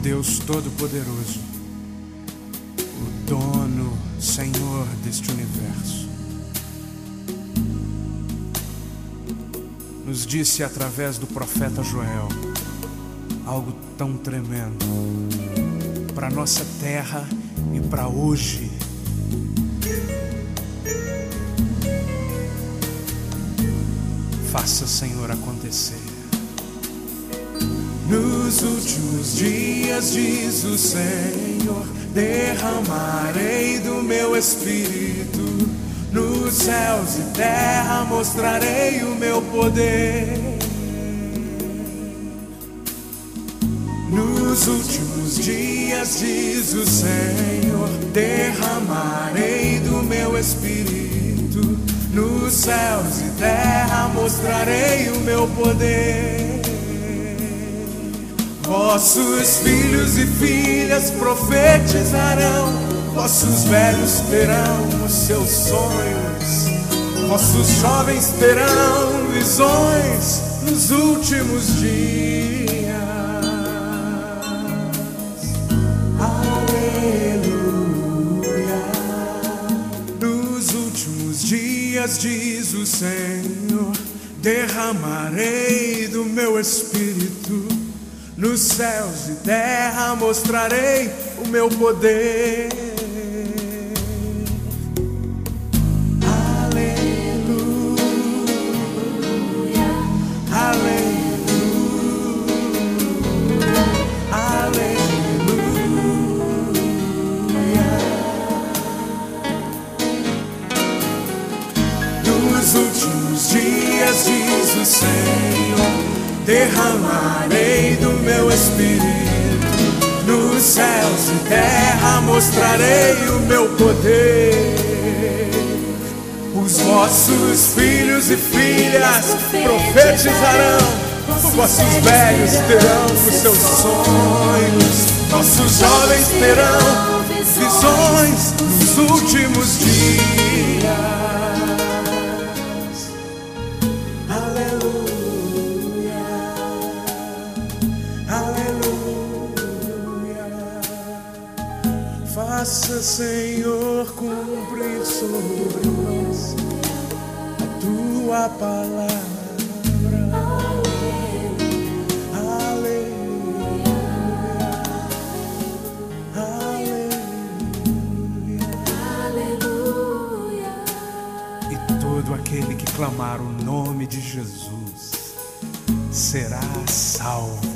Deus Todo-Poderoso, o dono, Senhor deste universo, nos disse através do profeta Joel algo tão tremendo para nossa terra e para hoje. Faça, Senhor, acontecer. Nos últimos dias, diz o Senhor, derramarei do meu espírito. Nos céus e terra mostrarei o meu poder. Nos últimos dias, diz o Senhor, derramarei do meu espírito. Nos céus e terra mostrarei o meu poder. Vossos filhos e filhas profetizarão, vossos velhos terão os seus sonhos, vossos jovens terão visões nos últimos dias. Aleluia. Nos últimos dias, diz o Senhor, derramarei do meu espírito. Nos céus e terra mostrarei o meu poder. Aleluia, aleluia, aleluia. Nos últimos dias, diz o Senhor, derramarei do meu espírito. Nos céus e terra mostrarei o meu poder. Os vossos filhos e filhas profetizarão, vossos velhos terão os seus sonhos, vossos jovens terão visões nos últimos dias. Faça, Senhor, cumprir sobre nós a tua palavra. Aleluia, aleluia, aleluia. E todo aquele que clamar o nome de Jesus será salvo.